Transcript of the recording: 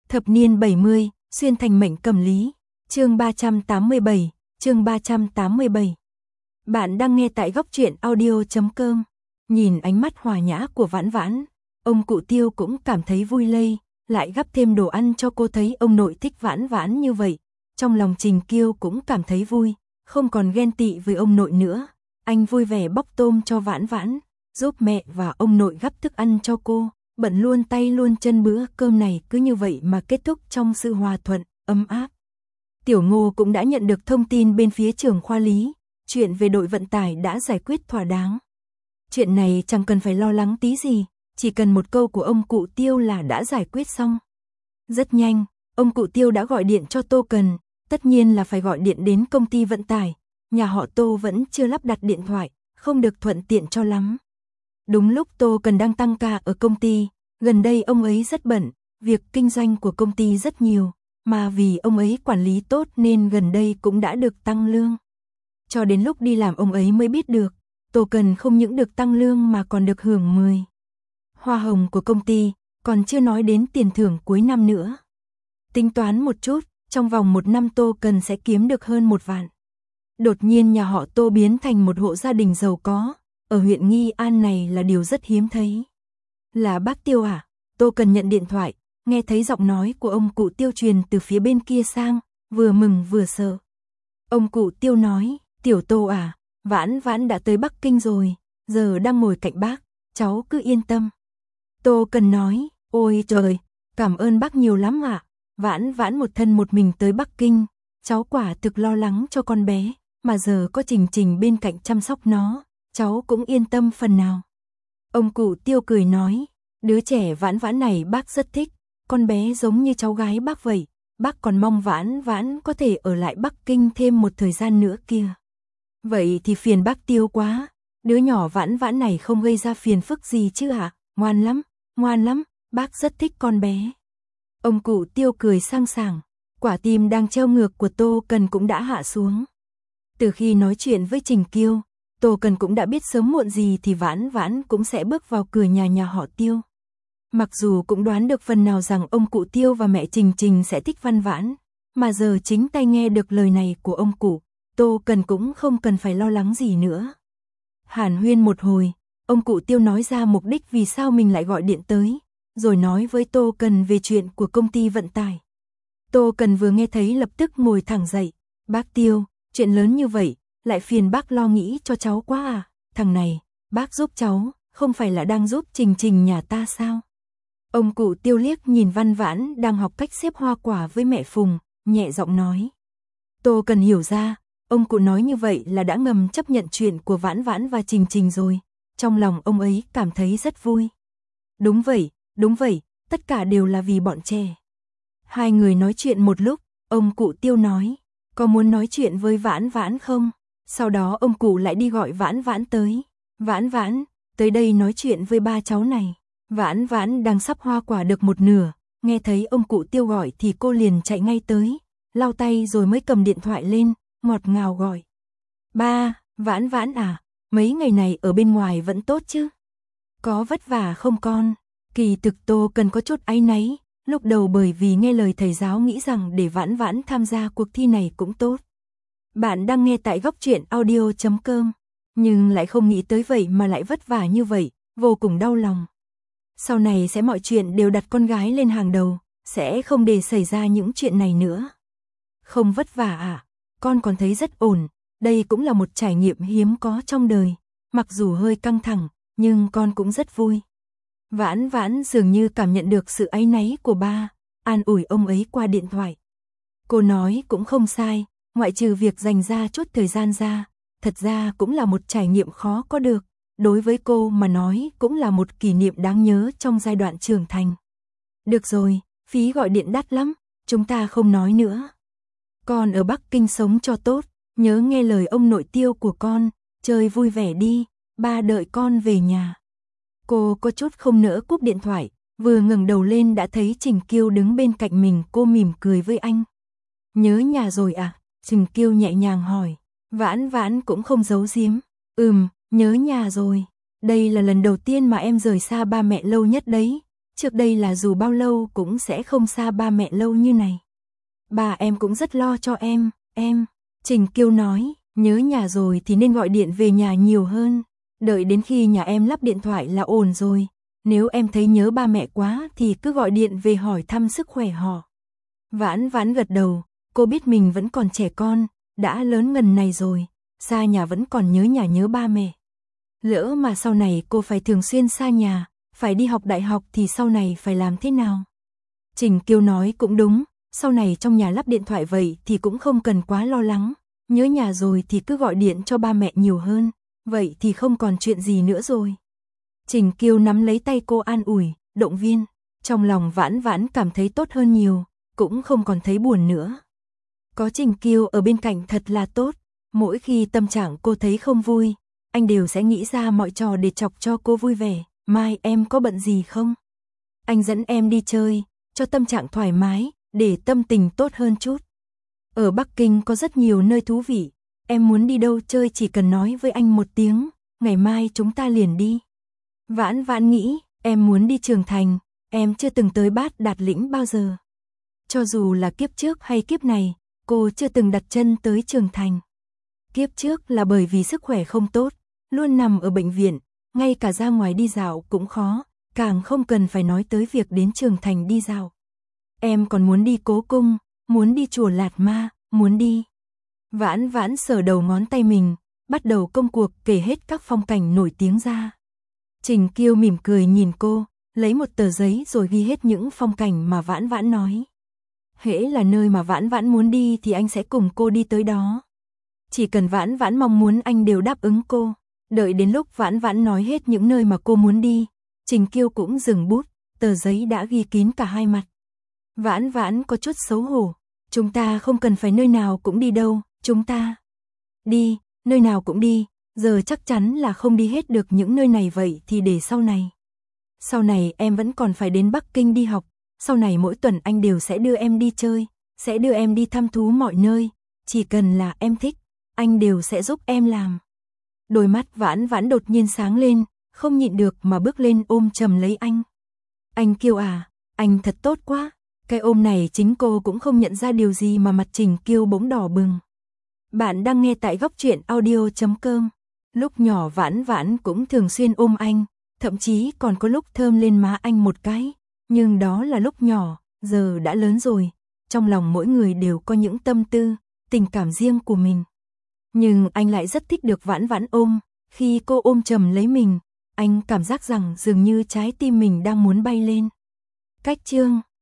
Thập niên 70, xuyên thành mệnh cầm lý. Chương 387, chương 387. Bạn đang nghe tại góc truyện audio.com. Nhìn ánh mắt hòa nhã của Vãn Vãn, ông cụ Tiêu cũng cảm thấy vui lây, lại gắp thêm đồ ăn cho cô. Thấy ông nội thích Vãn Vãn như vậy, trong lòng Trình Kiêu cũng cảm thấy vui, không còn ghen tị với ông nội nữa. Anh vui vẻ bóc tôm cho Vãn Vãn, giúp mẹ và ông nội gắp thức ăn cho cô, bận luôn tay luôn chân. Bữa cơm này cứ như vậy mà kết thúc trong sự hòa thuận, ấm áp. Tiểu Ngô cũng đã nhận được thông tin bên phía trưởng khoa lý, chuyện về đội vận tải đã giải quyết thỏa đáng. Chuyện này chẳng cần phải lo lắng tí gì, chỉ cần một câu của ông cụ Tiêu là đã giải quyết xong. Rất nhanh, ông cụ Tiêu đã gọi điện cho Tô Cần, tất nhiên là phải gọi điện đến công ty vận tải, nhà họ Tô vẫn chưa lắp đặt điện thoại, không được thuận tiện cho lắm. Đúng lúc Tô Cần đang tăng ca ở công ty, gần đây ông ấy rất bận, việc kinh doanh của công ty rất nhiều, mà vì ông ấy quản lý tốt nên gần đây cũng đã được tăng lương. Cho đến lúc đi làm ông ấy mới biết được, Tô Cần không những được tăng lương mà còn được hưởng 10 hoa hồng của công ty, còn chưa nói đến tiền thưởng cuối năm nữa. Tính toán một chút, trong vòng 1 năm Tô Cần sẽ kiếm được hơn 1 vạn. Đột nhiên nhà họ Tô biến thành một hộ gia đình giàu có, ở huyện Nghi An này là điều rất hiếm thấy. Là bác Tiêu à? Tô Cần nhận điện thoại, nghe thấy giọng nói của ông cụ Tiêu truyền từ phía bên kia sang, vừa mừng vừa sợ. Ông cụ Tiêu nói, Tiểu Tô à, Vãn Vãn đã tới Bắc Kinh rồi, giờ đang ngồi cạnh bác, cháu cứ yên tâm. Tô Cần nói, ôi trời, cảm ơn bác nhiều lắm ạ. Vãn Vãn một thân một mình tới Bắc Kinh, cháu quả thực lo lắng cho con bé, mà giờ có Trình Trình bên cạnh chăm sóc nó, cháu cũng yên tâm phần nào. Ông cụ Tiêu cười nói, đứa trẻ Vãn Vãn này bác rất thích, con bé giống như cháu gái bác vậy, bác còn mong Vãn Vãn có thể ở lại Bắc Kinh thêm một thời gian nữa kia. Vậy thì phiền bác Tiêu quá, đứa nhỏ Vãn Vãn này không gây ra phiền phức gì chứ ạ? Ngoan lắm, bác rất thích con bé. Ông cụ Tiêu cười sang sảng, quả tim đang treo ngược của Tô Cần cũng đã hạ xuống. Từ khi nói chuyện với Trình Kiêu, Tô Cần cũng đã biết sớm muộn gì thì Vãn Vãn cũng sẽ bước vào cửa nhà họ Tiêu. Mặc dù cũng đoán được phần nào rằng ông cụ Tiêu và mẹ Trình Trình sẽ thích Vãn Vãn, mà giờ chính tay nghe được lời này của ông cụ, Tô Cần cũng không cần phải lo lắng gì nữa. Hàn huyên một hồi, ông cụ Tiêu nói ra mục đích vì sao mình lại gọi điện tới, rồi nói với Tô Cần về chuyện của công ty vận tải. Tô Cần vừa nghe thấy lập tức ngồi thẳng dậy, bác Tiêu, chuyện lớn như vậy, lại phiền bác lo nghĩ cho cháu quá à, thằng này, bác giúp cháu, không phải là đang giúp Trình Trình nhà ta sao? Ông cụ Tiêu liếc nhìn Vãn Vãn đang học cách xếp hoa quả với mẹ Phùng, nhẹ giọng nói. Tô Cần hiểu ra, ông cụ nói như vậy là đã ngầm chấp nhận chuyện của Vãn Vãn và Trình Trình rồi, trong lòng ông ấy cảm thấy rất vui. Đúng vậy, tất cả đều là vì bọn trẻ. Hai người nói chuyện một lúc, ông cụ Tiêu nói, có muốn nói chuyện với Vãn Vãn không? Sau đó ông cụ lại đi gọi Vãn Vãn tới. Vãn Vãn, tới đây nói chuyện với ba cháu này. Vãn Vãn đang sắp hoa quả được một nửa, nghe thấy ông cụ Tiêu gọi thì cô liền chạy ngay tới, lau tay rồi mới cầm điện thoại lên, ngọt ngào gọi. Ba, Vãn Vãn à, mấy ngày này ở bên ngoài vẫn tốt chứ? Có vất vả không con? Kỳ thực Tô Cần có chút áy náy, lúc đầu bởi vì nghe lời thầy giáo nghĩ rằng để Vãn Vãn tham gia cuộc thi này cũng tốt. Bạn đang nghe tại góc truyện audio.com, nhưng lại không nghĩ tới vậy mà lại vất vả như vậy, vô cùng đau lòng. Sau này sẽ mọi chuyện đều đặt con gái lên hàng đầu, sẽ không để xảy ra những chuyện này nữa. Không vất vả à, con còn thấy rất ổn, đây cũng là một trải nghiệm hiếm có trong đời, mặc dù hơi căng thẳng, nhưng con cũng rất vui. Vãn Vãn dường như cảm nhận được sự áy náy của ba, an ủi ông ấy qua điện thoại. Cô nói cũng không sai, ngoại trừ việc dành ra chút thời gian ra, thật ra cũng là một trải nghiệm khó có được, đối với cô mà nói cũng là một kỷ niệm đáng nhớ trong giai đoạn trưởng thành. Được rồi, phí gọi điện đắt lắm, chúng ta không nói nữa. Con ở Bắc Kinh sống cho tốt, nhớ nghe lời ông nội Tiêu của con, chơi vui vẻ đi, ba đợi con về nhà. Cô có chút không nỡ cúp điện thoại, vừa ngẩng đầu lên đã thấy Trình Kiêu đứng bên cạnh mình. Cô mỉm cười với anh. Nhớ nhà rồi à? Trình Kiêu nhẹ nhàng hỏi. Vãn Vãn cũng không giấu giếm. Nhớ nhà rồi. Đây là lần đầu tiên mà em rời xa ba mẹ lâu nhất đấy. trước đây là dù bao lâu cũng sẽ không xa ba mẹ lâu như này. Ba em cũng rất lo cho em. Trình Kiêu nói, nhớ nhà rồi thì nên gọi điện về nhà nhiều hơn, đợi đến khi nhà em lắp điện thoại là ổn rồi. Nếu em thấy nhớ ba mẹ quá thì cứ gọi điện về hỏi thăm sức khỏe họ. Vãn Vãn gật đầu, cô biết mình vẫn còn trẻ con, đã lớn ngần này rồi, xa nhà vẫn còn nhớ nhà nhớ ba mẹ. Lỡ mà sau này cô phải thường xuyên xa nhà, phải đi học đại học thì sau này phải làm thế nào? Trình Kiêu nói cũng đúng, sau này trong nhà lắp điện thoại vậy thì cũng không cần quá lo lắng, nhớ nhà rồi thì cứ gọi điện cho ba mẹ nhiều hơn, vậy thì không còn chuyện gì nữa rồi. Trình Kiêu nắm lấy tay cô an ủi, động viên, trong lòng Vãn Vãn cảm thấy tốt hơn nhiều, cũng không còn thấy buồn nữa. Có Trình Kiêu ở bên cạnh thật là tốt, mỗi khi tâm trạng cô thấy không vui, anh đều sẽ nghĩ ra mọi trò để chọc cho cô vui vẻ. Mai em có bận gì không? Anh dẫn em đi chơi, cho tâm trạng thoải mái, để tâm tình tốt hơn chút. Ở Bắc Kinh có rất nhiều nơi thú vị, em muốn đi đâu chơi chỉ cần nói với anh một tiếng, ngày mai chúng ta liền đi. Vãn Vãn nghĩ, em muốn đi Trường Thành, em chưa từng tới Bát Đạt Lĩnh bao giờ. Cho dù là kiếp trước hay kiếp này, cô chưa từng đặt chân tới Trường Thành. Kiếp trước là bởi vì sức khỏe không tốt, luôn nằm ở bệnh viện, ngay cả ra ngoài đi dạo cũng khó, càng không cần phải nói tới việc đến Trường Thành đi dạo. Em còn muốn đi Cố Cung, muốn đi chùa Lạt Ma, muốn đi. Vãn Vãn sờ đầu ngón tay mình, bắt đầu công cuộc kể hết các phong cảnh nổi tiếng ra. Trình Kiêu mỉm cười nhìn cô, lấy một tờ giấy rồi ghi hết những phong cảnh mà Vãn Vãn nói. Hễ là nơi mà Vãn Vãn muốn đi thì anh sẽ cùng cô đi tới đó. Chỉ cần Vãn Vãn mong muốn anh đều đáp ứng cô. Đợi đến lúc Vãn Vãn nói hết những nơi mà cô muốn đi, Trình Kiêu cũng dừng bút, tờ giấy đã ghi kín cả hai mặt. Vãn Vãn có chút xấu hổ, chúng ta không cần phải nơi nào cũng đi đâu, chúng ta đi, nơi nào cũng đi, giờ chắc chắn là không đi hết được những nơi này vậy thì để sau này. Sau này em vẫn còn phải đến Bắc Kinh đi học, sau này mỗi tuần anh đều sẽ đưa em đi chơi, sẽ đưa em đi thăm thú mọi nơi, chỉ cần là em thích, anh đều sẽ giúp em làm. Đôi mắt Vãn Vãn đột nhiên sáng lên, không nhịn được mà bước lên ôm chầm lấy anh. Anh Kiêu à, anh thật tốt quá. Cái ôm này chính cô cũng không nhận ra điều gì mà mặt Trình Kiêu bỗng đỏ bừng. Bạn đang nghe tại góc truyện audio.com. Lúc nhỏ Vãn Vãn cũng thường xuyên ôm anh, thậm chí còn có lúc thơm lên má anh một cái. Nhưng đó là lúc nhỏ, giờ đã lớn rồi. Trong lòng mỗi người đều có những tâm tư, tình cảm riêng của mình. Nhưng anh lại rất thích được Vãn Vãn ôm. Khi cô ôm chầm lấy mình, anh cảm giác rằng dường như trái tim mình đang muốn bay lên. Cách chương